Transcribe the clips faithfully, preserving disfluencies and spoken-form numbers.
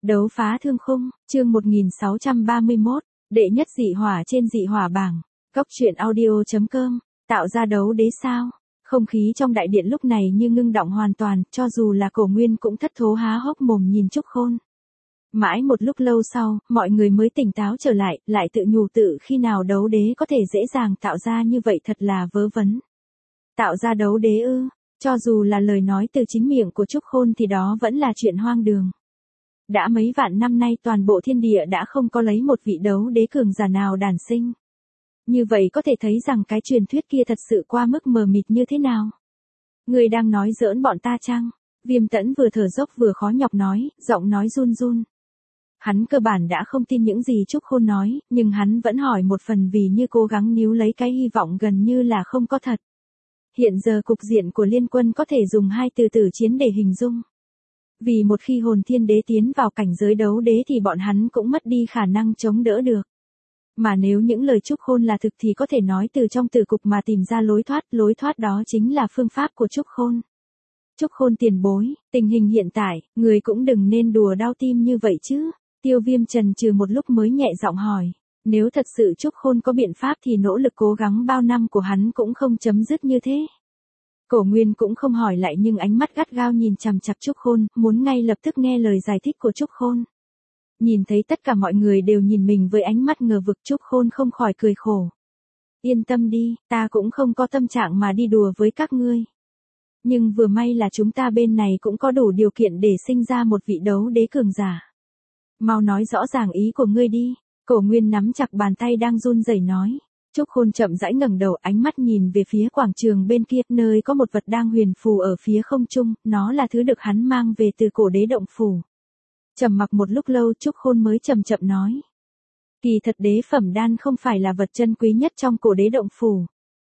Đấu phá thương khung, chương một nghìn sáu trăm ba mươi mốt, đệ nhất dị hỏa trên dị hỏa bảng. Cốc truyện audio chấm com, tạo ra đấu đế sao? Không khí trong đại điện lúc này như ngưng đọng hoàn toàn, cho dù là Cổ Nguyên cũng thất thố há hốc mồm nhìn Chúc Khôn. Mãi một lúc lâu sau, mọi người mới tỉnh táo trở lại, lại tự nhủ tự khi nào đấu đế có thể dễ dàng tạo ra như vậy thật là vớ vẩn. Tạo ra đấu đế ư? Cho dù là lời nói từ chính miệng của Chúc Khôn thì đó vẫn là chuyện hoang đường. Đã mấy vạn năm nay toàn bộ thiên địa đã không có lấy một vị đấu đế cường giả nào đản sinh. Như vậy có thể thấy rằng cái truyền thuyết kia thật sự qua mức mờ mịt như thế nào. Người đang nói giỡn bọn ta chăng? Viêm Tẫn vừa thở dốc vừa khó nhọc nói, giọng nói run run. Hắn cơ bản đã không tin những gì Chúc Khôn nói, nhưng hắn vẫn hỏi một phần vì như cố gắng níu lấy cái hy vọng gần như là không có thật. Hiện giờ cục diện của liên quân có thể dùng hai từ tử chiến để hình dung. Vì một khi hồn thiên đế tiến vào cảnh giới đấu đế thì bọn hắn cũng mất đi khả năng chống đỡ được. Mà nếu những lời Chúc Khôn là thực thì có thể nói từ trong tử cục mà tìm ra lối thoát, lối thoát đó chính là phương pháp của Chúc Khôn. Chúc Khôn tiền bối, tình hình hiện tại, người cũng đừng nên đùa đau tim như vậy chứ. Tiêu Viêm chần chừ một lúc mới nhẹ giọng hỏi, nếu thật sự Chúc Khôn có biện pháp thì nỗ lực cố gắng bao năm của hắn cũng không chấm dứt như thế. Cổ Nguyên cũng không hỏi lại nhưng ánh mắt gắt gao nhìn chằm chằm Chúc Khôn, muốn ngay lập tức nghe lời giải thích của Chúc Khôn. Nhìn thấy tất cả mọi người đều nhìn mình với ánh mắt ngờ vực, Chúc Khôn không khỏi cười khổ. Yên tâm đi, ta cũng không có tâm trạng mà đi đùa với các ngươi. Nhưng vừa may là chúng ta bên này cũng có đủ điều kiện để sinh ra một vị đấu đế cường giả. Mau nói rõ ràng ý của ngươi đi. Cổ Nguyên nắm chặt bàn tay đang run rẩy nói. Chúc Khôn chậm rãi ngẩng đầu, ánh mắt nhìn về phía quảng trường bên kia, nơi có một vật đang huyền phù ở phía không trung, nó là thứ được hắn mang về từ cổ đế động phủ. Trầm mặc một lúc lâu, Chúc Khôn mới chậm chậm nói. Kỳ thật đế phẩm đan không phải là vật chân quý nhất trong cổ đế động phủ.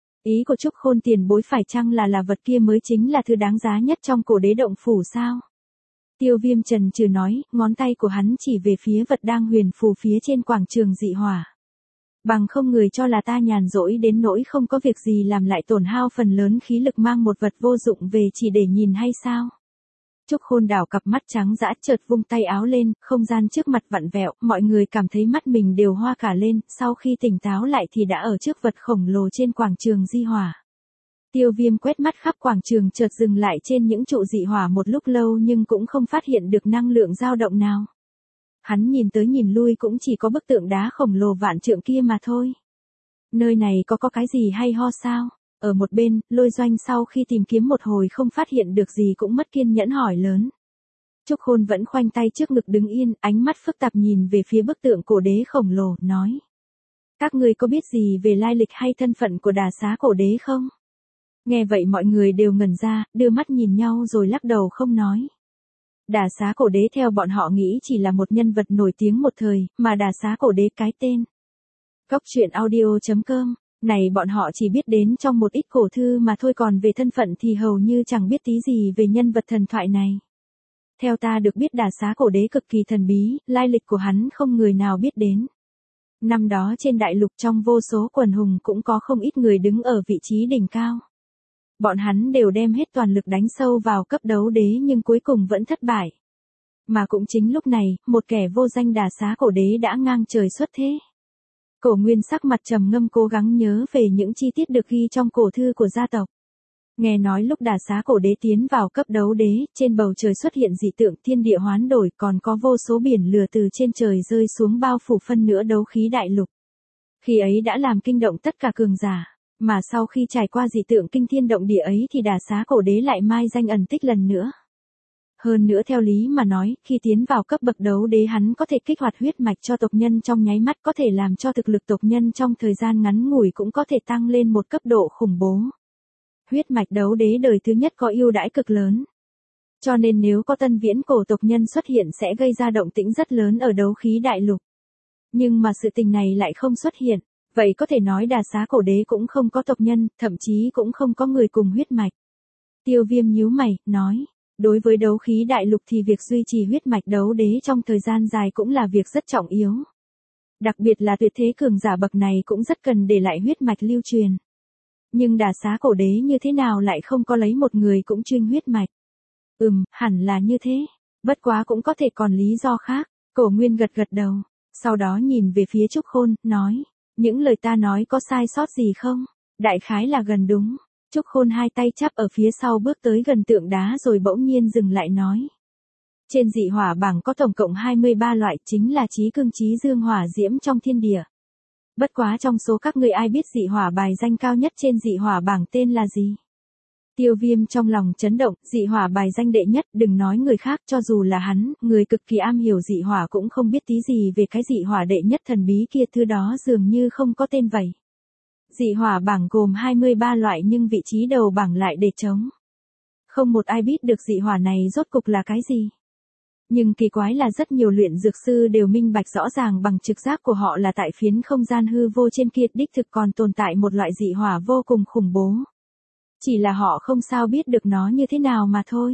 Ý của Chúc Khôn tiền bối phải chăng là là vật kia mới chính là thứ đáng giá nhất trong cổ đế động phủ sao? Tiêu Viêm chần chừ nói, ngón tay của hắn chỉ về phía vật đang huyền phù phía trên quảng trường dị hỏa. Bằng không người cho là ta nhàn rỗi đến nỗi không có việc gì làm lại tổn hao phần lớn khí lực mang một vật vô dụng về chỉ để nhìn hay sao? Chúc Khôn đảo cặp mắt trắng dã, chợt vung tay áo lên, không gian trước mặt vặn vẹo, mọi người cảm thấy mắt mình đều hoa cả lên, sau khi tỉnh táo lại thì đã ở trước vật khổng lồ trên quảng trường di hỏa. Tiêu Viêm quét mắt khắp quảng trường, chợt dừng lại trên những trụ dị hỏa một lúc lâu nhưng cũng không phát hiện được năng lượng dao động nào. Hắn nhìn tới nhìn lui cũng chỉ có bức tượng đá khổng lồ vạn trượng kia mà thôi. Nơi này có có cái gì hay ho sao? Ở một bên, Lôi Doanh sau khi tìm kiếm một hồi không phát hiện được gì cũng mất kiên nhẫn hỏi lớn. Chúc Khôn vẫn khoanh tay trước ngực đứng yên, ánh mắt phức tạp nhìn về phía bức tượng cổ đế khổng lồ, nói. Các ngươi có biết gì về lai lịch hay thân phận của đà xá cổ đế không? Nghe vậy mọi người đều ngẩn ra, đưa mắt nhìn nhau rồi lắc đầu không nói. Đà xá cổ đế theo bọn họ nghĩ chỉ là một nhân vật nổi tiếng một thời, mà đà xá cổ đế cái tên. Cốc truyện audio chấm com, này bọn họ chỉ biết đến trong một ít cổ thư mà thôi, còn về thân phận thì hầu như chẳng biết tí gì về nhân vật thần thoại này. Theo ta được biết đà xá cổ đế cực kỳ thần bí, lai lịch của hắn không người nào biết đến. Năm đó trên đại lục trong vô số quần hùng cũng có không ít người đứng ở vị trí đỉnh cao. Bọn hắn đều đem hết toàn lực đánh sâu vào cấp đấu đế nhưng cuối cùng vẫn thất bại. Mà cũng chính lúc này, một kẻ vô danh đà xá cổ đế đã ngang trời xuất thế. Cổ Nguyên sắc mặt trầm ngâm cố gắng nhớ về những chi tiết được ghi trong cổ thư của gia tộc. Nghe nói lúc đà xá cổ đế tiến vào cấp đấu đế, trên bầu trời xuất hiện dị tượng, thiên địa hoán đổi, còn có vô số biển lửa từ trên trời rơi xuống bao phủ phân nửa đấu khí đại lục. Khi ấy đã làm kinh động tất cả cường giả. Mà sau khi trải qua dị tượng kinh thiên động địa ấy thì đà xá cổ đế lại mai danh ẩn tích lần nữa. Hơn nữa theo lý mà nói, khi tiến vào cấp bậc đấu đế hắn có thể kích hoạt huyết mạch cho tộc nhân trong nháy mắt, có thể làm cho thực lực tộc nhân trong thời gian ngắn ngủi cũng có thể tăng lên một cấp độ khủng bố. Huyết mạch đấu đế đời thứ nhất có ưu đãi cực lớn. Cho nên nếu có tân viễn cổ tộc nhân xuất hiện sẽ gây ra động tĩnh rất lớn ở đấu khí đại lục. Nhưng mà sự tình này lại không xuất hiện. Vậy có thể nói đà xá cổ đế cũng không có tộc nhân, thậm chí cũng không có người cùng huyết mạch. Tiêu Viêm nhíu mày, nói, đối với đấu khí đại lục thì việc duy trì huyết mạch đấu đế trong thời gian dài cũng là việc rất trọng yếu. Đặc biệt là tuyệt thế cường giả bậc này cũng rất cần để lại huyết mạch lưu truyền. Nhưng đà xá cổ đế như thế nào lại không có lấy một người cũng chuyên huyết mạch? Ừm, hẳn là như thế. Bất quá cũng có thể còn lý do khác. Cổ Nguyên gật gật đầu. Sau đó nhìn về phía Trúc Khôn, nói. Những lời ta nói có sai sót gì không? Đại khái là gần đúng. Trúc Khôn hai tay chắp ở phía sau bước tới gần tượng đá rồi bỗng nhiên dừng lại nói. Trên dị hỏa bảng có tổng cộng hai mươi ba loại, chính là chí cương chí dương hỏa diễm trong thiên địa. Bất quá trong số các ngươi ai biết dị hỏa bài danh cao nhất trên dị hỏa bảng tên là gì? Tiêu Viêm trong lòng chấn động, dị hỏa bài danh đệ nhất, đừng nói người khác, cho dù là hắn, người cực kỳ am hiểu dị hỏa cũng không biết tí gì về cái dị hỏa đệ nhất thần bí kia, thứ đó dường như không có tên vậy. Dị hỏa bảng gồm hai mươi ba loại nhưng vị trí đầu bảng lại để trống. Không một ai biết được dị hỏa này rốt cục là cái gì. Nhưng kỳ quái là rất nhiều luyện dược sư đều minh bạch rõ ràng bằng trực giác của họ là tại phiến không gian hư vô trên kia đích thực còn tồn tại một loại dị hỏa vô cùng khủng bố. Chỉ là họ không sao biết được nó như thế nào mà thôi.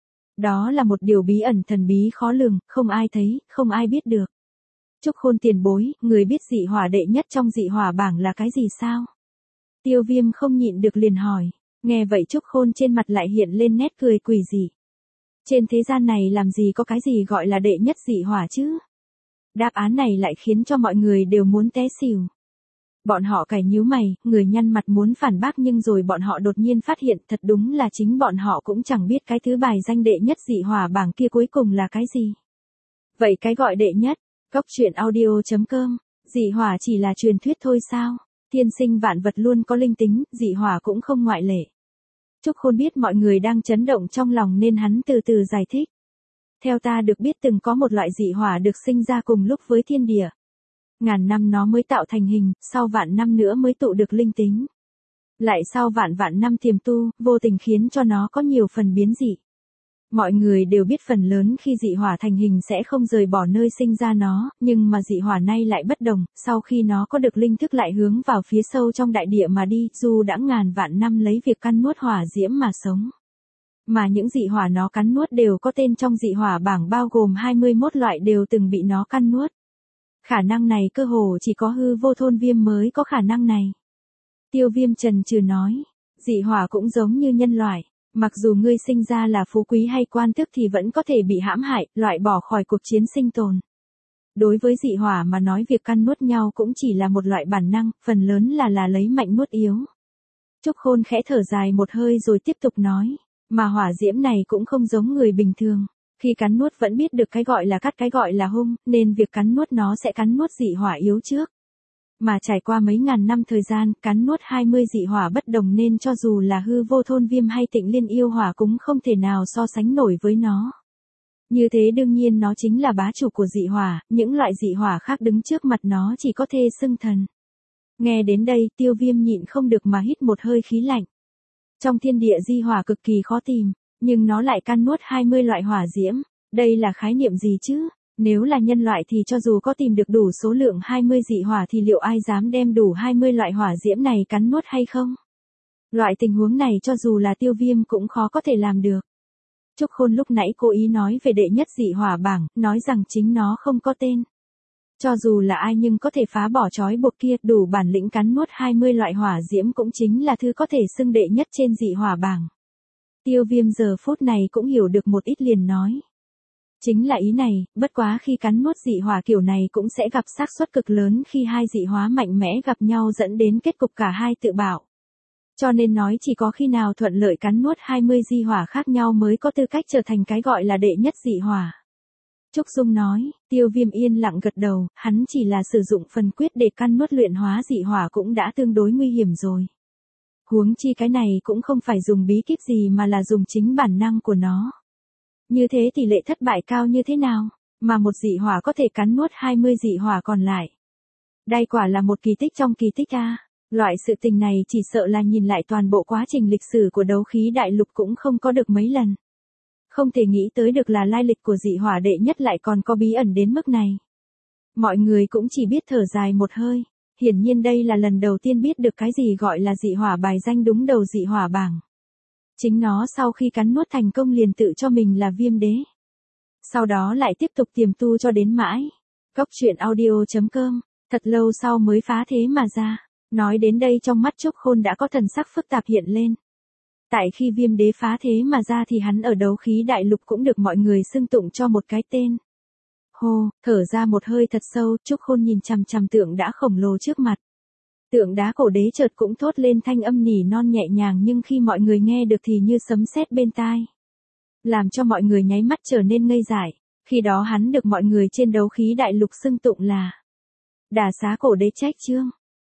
Đó là một điều bí ẩn thần bí khó lường, không ai thấy, không ai biết được. Trúc Khôn tiền bối, người biết dị hỏa đệ nhất trong dị hỏa bảng là cái gì sao? Tiêu Viêm không nhịn được liền hỏi. Nghe vậy Trúc Khôn trên mặt lại hiện lên nét cười quỷ dị. Trên thế gian này làm gì có cái gì gọi là đệ nhất dị hỏa chứ? Đáp án này lại khiến cho mọi người đều muốn té xỉu. Bọn họ cài nhíu mày, người nhăn mặt muốn phản bác nhưng rồi bọn họ đột nhiên phát hiện thật đúng là chính bọn họ cũng chẳng biết cái thứ bài danh đệ nhất dị hỏa bảng kia cuối cùng là cái gì. Vậy cái gọi đệ nhất, Cốc truyện audio chấm com, dị hỏa chỉ là truyền thuyết thôi sao? Thiên sinh vạn vật luôn có linh tính, dị hỏa cũng không ngoại lệ. Trúc Khôn biết mọi người đang chấn động trong lòng nên hắn từ từ giải thích. Theo ta được biết từng có một loại dị hỏa được sinh ra cùng lúc với thiên địa. Ngàn năm nó mới tạo thành hình, sau vạn năm nữa mới tụ được linh tính. Lại sau vạn vạn năm tiềm tu, vô tình khiến cho nó có nhiều phần biến dị. Mọi người đều biết phần lớn khi dị hỏa thành hình sẽ không rời bỏ nơi sinh ra nó, nhưng mà dị hỏa này lại bất đồng, sau khi nó có được linh thức lại hướng vào phía sâu trong đại địa mà đi, dù đã ngàn vạn năm lấy việc cắn nuốt hỏa diễm mà sống. Mà những dị hỏa nó cắn nuốt đều có tên trong dị hỏa bảng bao gồm hai mươi mốt loại đều từng bị nó cắn nuốt. Khả năng này cơ hồ chỉ có hư vô thôn viêm mới có khả năng này. Tiêu Viêm trần trừ nói, dị hỏa cũng giống như nhân loại. Mặc dù ngươi sinh ra là phú quý hay quan tước thì vẫn có thể bị hãm hại, loại bỏ khỏi cuộc chiến sinh tồn. Đối với dị hỏa mà nói việc căn nuốt nhau cũng chỉ là một loại bản năng, phần lớn là là lấy mạnh nuốt yếu. Trúc Khôn khẽ thở dài một hơi rồi tiếp tục nói, mà hỏa diễm này cũng không giống người bình thường. Khi cắn nuốt vẫn biết được cái gọi là cắt cái gọi là hung, nên việc cắn nuốt nó sẽ cắn nuốt dị hỏa yếu trước. Mà trải qua mấy ngàn năm thời gian, cắn nuốt hai mươi dị hỏa bất đồng nên cho dù là hư vô thôn viêm hay Tịnh Liên yêu hỏa cũng không thể nào so sánh nổi với nó. Như thế đương nhiên nó chính là bá chủ của dị hỏa, những loại dị hỏa khác đứng trước mặt nó chỉ có thể xưng thần. Nghe đến đây Tiêu Viêm nhịn không được mà hít một hơi khí lạnh. Trong thiên địa dị hỏa cực kỳ khó tìm, nhưng nó lại cắn nuốt hai mươi loại hỏa diễm, đây là khái niệm gì chứ? Nếu là nhân loại thì cho dù có tìm được đủ số lượng hai mươi dị hỏa thì liệu ai dám đem đủ hai mươi loại hỏa diễm này cắn nuốt hay không? Loại tình huống này cho dù là Tiêu Viêm cũng khó có thể làm được. Trúc Khôn lúc nãy cố ý nói về đệ nhất dị hỏa bảng, nói rằng chính nó không có tên. Cho dù là ai nhưng có thể phá bỏ trói buộc kia, đủ bản lĩnh cắn nuốt hai mươi loại hỏa diễm cũng chính là thứ có thể xưng đệ nhất trên dị hỏa bảng. Tiêu Viêm giờ phút này cũng hiểu được một ít liền nói. Chính là ý này, bất quá khi cắn nuốt dị hỏa kiểu này cũng sẽ gặp xác suất cực lớn khi hai dị hóa mạnh mẽ gặp nhau dẫn đến kết cục cả hai tự bạo. Cho nên nói chỉ có khi nào thuận lợi cắn nuốt hai mươi dị hỏa khác nhau mới có tư cách trở thành cái gọi là đệ nhất dị hỏa. Trúc Dung nói, Tiêu Viêm yên lặng gật đầu, hắn chỉ là sử dụng phần quyết để căn nuốt luyện hóa dị hỏa cũng đã tương đối nguy hiểm rồi. Huống chi cái này cũng không phải dùng bí kíp gì mà là dùng chính bản năng của nó. Như thế tỷ lệ thất bại cao như thế nào, mà một dị hỏa có thể cắn nuốt hai mươi dị hỏa còn lại. Đây quả là một kỳ tích trong kỳ tích a. Loại sự tình này chỉ sợ là nhìn lại toàn bộ quá trình lịch sử của đấu khí đại lục cũng không có được mấy lần. Không thể nghĩ tới được là lai lịch của dị hỏa đệ nhất lại còn có bí ẩn đến mức này. Mọi người cũng chỉ biết thở dài một hơi, hiển nhiên đây là lần đầu tiên biết được cái gì gọi là dị hỏa bài danh đúng đầu dị hỏa bảng. Chính nó sau khi cắn nuốt thành công liền tự cho mình là viêm đế. Sau đó lại tiếp tục tiềm tu cho đến mãi. Cốc truyện audio chấm com, thật lâu sau mới phá thế mà ra. Nói đến đây trong mắt Trúc Khôn đã có thần sắc phức tạp hiện lên. Tại khi Viêm Đế phá thế mà ra thì hắn ở đấu khí đại lục cũng được mọi người xưng tụng cho một cái tên. Hô, thở ra một hơi thật sâu, Trúc Khôn nhìn chằm chằm tượng đá khổng lồ trước mặt. Tượng đá cổ đế chợt cũng thốt lên thanh âm nỉ non nhẹ nhàng, nhưng khi mọi người nghe được thì như sấm sét bên tai. Làm cho mọi người nháy mắt trở nên ngây dại. Khi đó hắn được mọi người trên đấu khí đại lục xưng tụng là Đả Xá Cổ Đế Trách Chương.